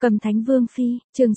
Cầm Thánh Vương Phi, chương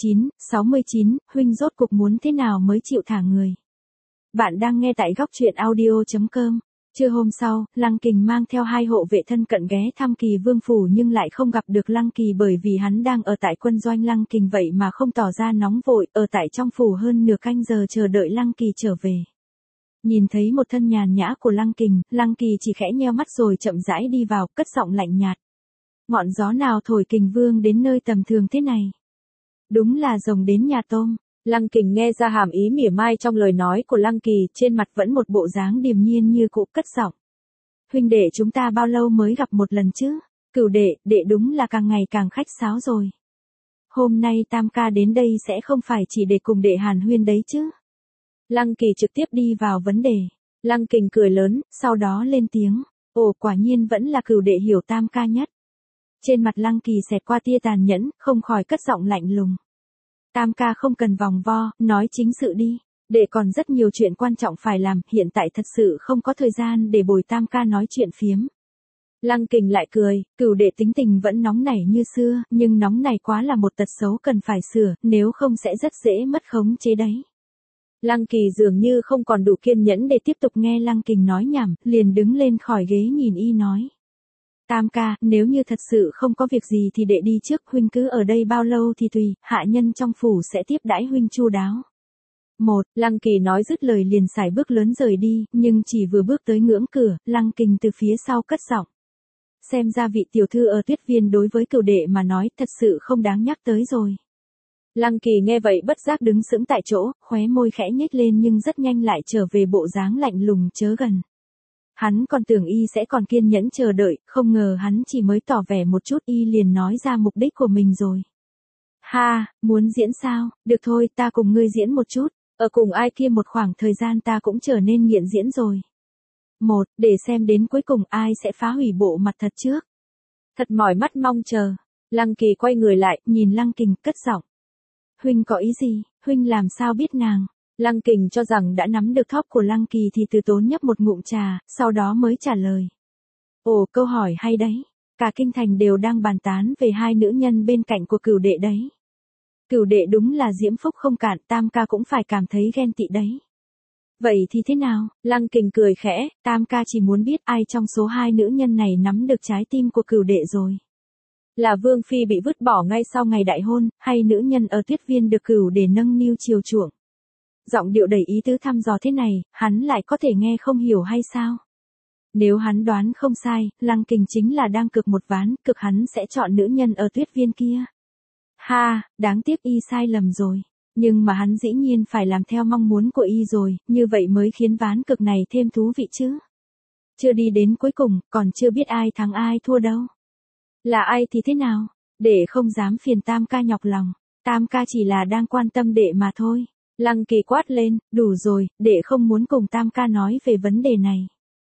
69, huynh rốt cuộc muốn thế nào mới chịu thả người. Bạn đang nghe tại góc truyện audio.com. Trưa hôm sau, Lăng Kình mang theo 2 hộ vệ thân cận ghé thăm Kỳ Vương phủ nhưng lại không gặp được Lăng Kỳ bởi vì hắn đang ở tại quân doanh Lăng Kình vậy mà không tỏ ra nóng vội, ở tại trong phủ hơn nửa canh giờ chờ đợi Lăng Kỳ trở về. Nhìn thấy một thân nhàn nhã của Lăng Kỳ chỉ khẽ nheo mắt rồi chậm rãi đi vào, cất giọng lạnh nhạt. Ngọn gió nào thổi Kình Vương đến nơi tầm thường thế này? Đúng là rồng đến nhà tôm. Lăng Kình nghe ra hàm ý mỉa mai trong lời nói của Lăng Kỳ, trên mặt vẫn một bộ dáng điềm nhiên như cũ, cất giọng. Huynh đệ chúng ta bao lâu mới gặp một lần chứ? Cửu đệ đúng là càng ngày càng khách sáo rồi. Hôm nay Tam ca đến đây sẽ không phải chỉ để cùng đệ hàn huyên đấy chứ? Lăng Kỳ trực tiếp đi vào vấn đề. Lăng Kình cười lớn, sau đó lên tiếng. Ồ, quả nhiên vẫn là cửu đệ hiểu Tam ca nhất. Trên mặt Lăng Kỳ xẹt qua tia tàn nhẫn, không khỏi cất giọng lạnh lùng. Tam ca không cần vòng vo, nói chính sự đi. Đệ còn rất nhiều chuyện quan trọng phải làm, hiện tại thật sự không có thời gian để bồi Tam ca nói chuyện phiếm. Lăng Kình lại cười, cửu đệ tính tình vẫn nóng nảy như xưa, nhưng nóng này quá là một tật xấu cần phải sửa, nếu không sẽ rất dễ mất khống chế đấy. Lăng Kỳ dường như không còn đủ kiên nhẫn để tiếp tục nghe Lăng Kình nói nhảm, liền đứng lên khỏi ghế nhìn y nói. Tam ca, nếu như thật sự không có việc gì thì đệ đi trước, huynh cứ ở đây bao lâu thì tùy, hạ nhân trong phủ sẽ tiếp đãi huynh chu đáo. Lăng Kỳ nói dứt lời liền sải bước lớn rời đi, nhưng chỉ vừa bước tới ngưỡng cửa, Lăng Kình từ phía sau cất giọng. Xem ra vị tiểu thư ở Tuyết Viên đối với cửu đệ mà nói thật sự không đáng nhắc tới rồi. Lăng Kỳ nghe vậy bất giác đứng sững tại chỗ, khóe môi khẽ nhếch lên nhưng rất nhanh lại trở về bộ dáng lạnh lùng chớ gần. Hắn còn tưởng y sẽ còn kiên nhẫn chờ đợi, không ngờ hắn chỉ mới tỏ vẻ một chút y liền nói ra mục đích của mình rồi. Ha, muốn diễn sao, được thôi ta cùng ngươi diễn một chút, ở cùng ai kia một khoảng thời gian ta cũng trở nên nghiện diễn rồi. Để xem đến cuối cùng ai sẽ phá hủy bộ mặt thật trước. Thật mỏi mắt mong chờ. Lăng Kỳ quay người lại, nhìn Lăng Kình, cất giọng. Huynh có ý gì, huynh làm sao biết nàng? Lăng Kình cho rằng đã nắm được thóp của Lăng Kỳ thì từ tốn nhấp một ngụm trà, sau đó mới trả lời. Ồ, câu hỏi hay đấy. Cả kinh thành đều đang bàn tán về 2 nữ nhân bên cạnh của cửu đệ đấy. Cửu đệ đúng là diễm phúc không cạn, Tam ca cũng phải cảm thấy ghen tị đấy. Vậy thì thế nào? Lăng Kình cười khẽ, Tam ca chỉ muốn biết ai trong số 2 nữ nhân này nắm được trái tim của cửu đệ rồi. Là Vương Phi bị vứt bỏ ngay sau ngày đại hôn, hay nữ nhân ở Tuyết Viên được cửu để nâng niu chiều chuộng? Giọng điệu đầy ý tứ thăm dò thế này, hắn lại có thể nghe không hiểu hay sao? Nếu hắn đoán không sai, Lăng Kình chính là đang cược một ván, cực hắn sẽ chọn nữ nhân ở Tuyết Viên kia. Ha, đáng tiếc y sai lầm rồi. Nhưng mà hắn dĩ nhiên phải làm theo mong muốn của y rồi, như vậy mới khiến ván cực này thêm thú vị chứ. Chưa đi đến cuối cùng, còn chưa biết ai thắng ai thua đâu. Là ai thì thế nào? Đệ không dám phiền Tam ca nhọc lòng. Tam ca chỉ là đang quan tâm đệ mà thôi. Lăng Kỳ quát lên, đủ rồi, đệ không muốn cùng Tam ca nói về vấn đề này.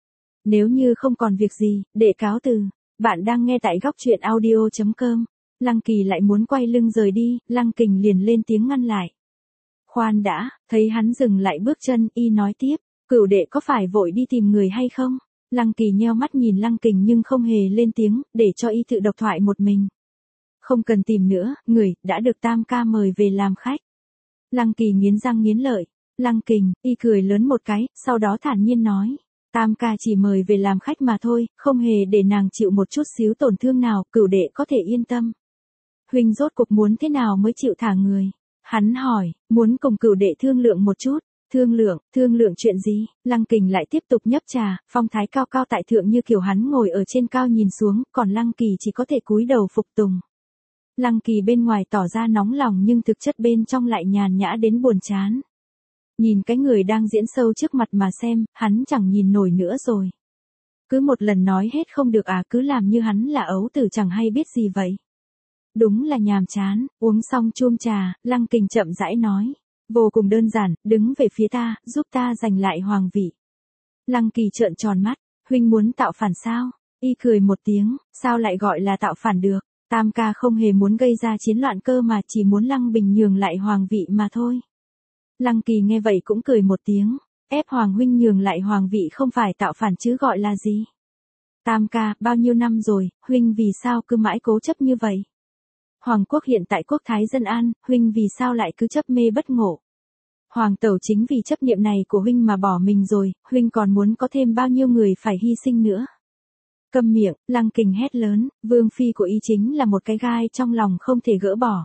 Nếu như không còn việc gì, đệ cáo từ. Bạn đang nghe tại góc truyện audio.com. Lăng Kỳ lại muốn quay lưng rời đi, Lăng Kình liền lên tiếng ngăn lại. Khoan đã, thấy hắn dừng lại bước chân, y nói tiếp, cửu đệ có phải vội đi tìm người hay không? Lăng Kỳ nheo mắt nhìn Lăng Kình nhưng không hề lên tiếng, để cho y tự độc thoại một mình. Không cần tìm nữa, người đã được Tam ca mời về làm khách. Lăng Kỳ nghiến răng nghiến lợi. Lăng Kình, y cười lớn một cái, sau đó thản nhiên nói. Tam ca chỉ mời về làm khách mà thôi, không hề để nàng chịu một chút xíu tổn thương nào, cửu đệ có thể yên tâm. Huynh rốt cuộc muốn thế nào mới chịu thả người? Hắn hỏi, muốn cùng cửu đệ thương lượng một chút. Thương lượng chuyện gì? Lăng Kình lại tiếp tục nhấp trà, phong thái cao cao tại thượng như kiểu hắn ngồi ở trên cao nhìn xuống, còn Lăng Kỳ chỉ có thể cúi đầu phục tùng. Lăng Kỳ bên ngoài tỏ ra nóng lòng nhưng thực chất bên trong lại nhàn nhã đến buồn chán. Nhìn cái người đang diễn sâu trước mặt mà xem, hắn chẳng nhìn nổi nữa rồi. Cứ một lần nói hết không được à, cứ làm như hắn là ấu tử chẳng hay biết gì vậy. Đúng là nhàm chán. Uống xong chuông trà, Lăng Kình chậm rãi nói. Vô cùng đơn giản, đứng về phía ta, giúp ta giành lại hoàng vị. Lăng Kỳ trợn tròn mắt, huynh muốn tạo phản sao? Y cười một tiếng, sao lại gọi là tạo phản được? Tam ca không hề muốn gây ra chiến loạn cơ mà chỉ muốn Lăng Bình nhường lại hoàng vị mà thôi. Lăng Kỳ nghe vậy cũng cười một tiếng, ép hoàng huynh nhường lại hoàng vị không phải tạo phản chứ gọi là gì? Tam ca, bao nhiêu năm rồi, huynh vì sao cứ mãi cố chấp như vậy? Hoàng quốc hiện tại quốc thái dân an, huynh vì sao lại cứ chấp mê bất ngộ? Hoàng tẩu chính vì chấp niệm này của huynh mà bỏ mình rồi, huynh còn muốn có thêm bao nhiêu người phải hy sinh nữa? Câm miệng, Lăng Kình hét lớn, vương phi của y chính là một cái gai trong lòng không thể gỡ bỏ.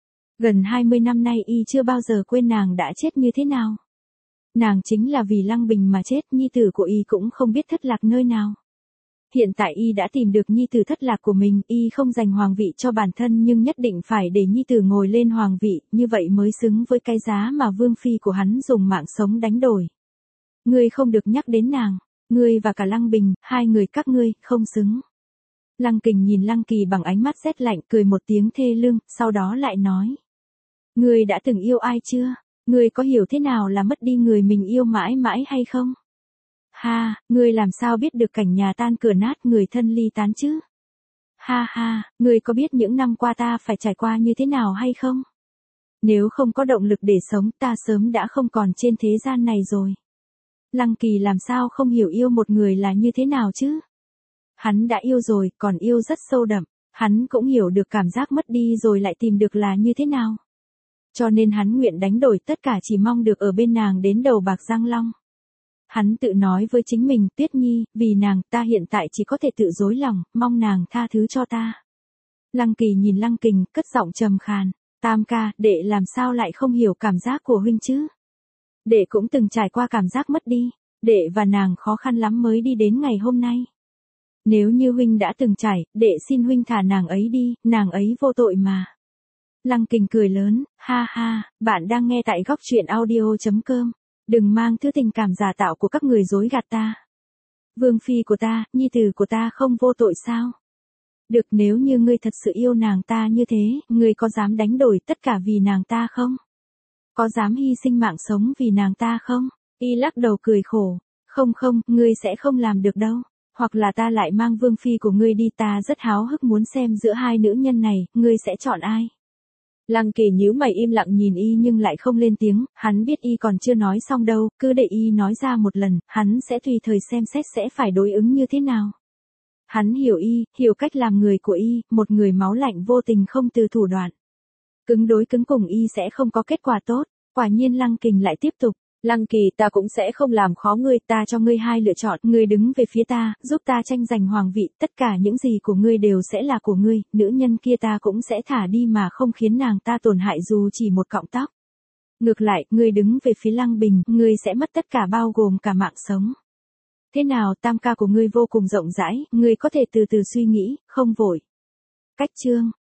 Gần 20 năm nay y chưa bao giờ quên nàng đã chết như thế nào. Nàng chính là vì Lăng Bình mà chết, nhi tử của y cũng không biết thất lạc nơi nào. Hiện tại y đã tìm được nhi tử thất lạc của mình, y không giành hoàng vị cho bản thân nhưng nhất định phải để nhi tử ngồi lên hoàng vị, như vậy mới xứng với cái giá mà vương phi của hắn dùng mạng sống đánh đổi. Ngươi không được nhắc đến nàng, ngươi và cả Lăng Bình, hai người các ngươi, không xứng. Lăng Kình nhìn Lăng Kỳ bằng ánh mắt rét lạnh, cười một tiếng thê lương, sau đó lại nói. Ngươi đã từng yêu ai chưa? Ngươi có hiểu thế nào là mất đi người mình yêu mãi mãi hay không? Ha, ngươi làm sao biết được cảnh nhà tan cửa nát người thân ly tán chứ? Ha ha, ngươi có biết những năm qua ta phải trải qua như thế nào hay không? Nếu không có động lực để sống ta sớm đã không còn trên thế gian này rồi. Lăng Kỳ làm sao không hiểu yêu một người là như thế nào chứ? Hắn đã yêu rồi, còn yêu rất sâu đậm, hắn cũng hiểu được cảm giác mất đi rồi lại tìm được là như thế nào. Cho nên hắn nguyện đánh đổi tất cả chỉ mong được ở bên nàng đến đầu bạc răng long. Hắn tự nói với chính mình, Tuyết Nhi, vì nàng, ta hiện tại chỉ có thể tự dối lòng, mong nàng tha thứ cho ta. Lăng Kỳ nhìn Lăng Kình, cất giọng trầm khàn, Tam ca, đệ làm sao lại không hiểu cảm giác của huynh chứ? Đệ cũng từng trải qua cảm giác mất đi, đệ và nàng khó khăn lắm mới đi đến ngày hôm nay. Nếu như huynh đã từng trải, đệ xin huynh thả nàng ấy đi, nàng ấy vô tội mà. Lăng Kình cười lớn, ha ha, bạn đang nghe tại góc truyện audio.com. Đừng mang thứ tình cảm giả tạo của các người dối gạt ta. Vương phi của ta, nhi tử của ta không vô tội sao? Được, nếu như ngươi thật sự yêu nàng ta như thế, ngươi có dám đánh đổi tất cả vì nàng ta không? Có dám hy sinh mạng sống vì nàng ta không? Y lắc đầu cười khổ. Không không, ngươi sẽ không làm được đâu. Hoặc là ta lại mang vương phi của ngươi đi, ta rất háo hức muốn xem giữa hai nữ nhân này, ngươi sẽ chọn ai? Lăng Kỳ nhíu mày im lặng nhìn y nhưng lại không lên tiếng, hắn biết y còn chưa nói xong đâu, cứ để y nói ra một lần, hắn sẽ tùy thời xem xét sẽ phải đối ứng như thế nào. Hắn hiểu y, hiểu cách làm người của y, một người máu lạnh vô tình không từ thủ đoạn. Cứng đối cứng cùng y sẽ không có kết quả tốt, quả nhiên Lăng Kình lại tiếp tục. Lăng Kỳ, ta cũng sẽ không làm khó ngươi, ta cho ngươi hai lựa chọn, ngươi đứng về phía ta, giúp ta tranh giành hoàng vị, tất cả những gì của ngươi đều sẽ là của ngươi, nữ nhân kia ta cũng sẽ thả đi mà không khiến nàng ta tổn hại dù chỉ một cọng tóc. Ngược lại, ngươi đứng về phía Lăng Bình, ngươi sẽ mất tất cả bao gồm cả mạng sống. Thế nào, tam ca của ngươi vô cùng rộng rãi, ngươi có thể từ từ suy nghĩ, không vội. Cách chương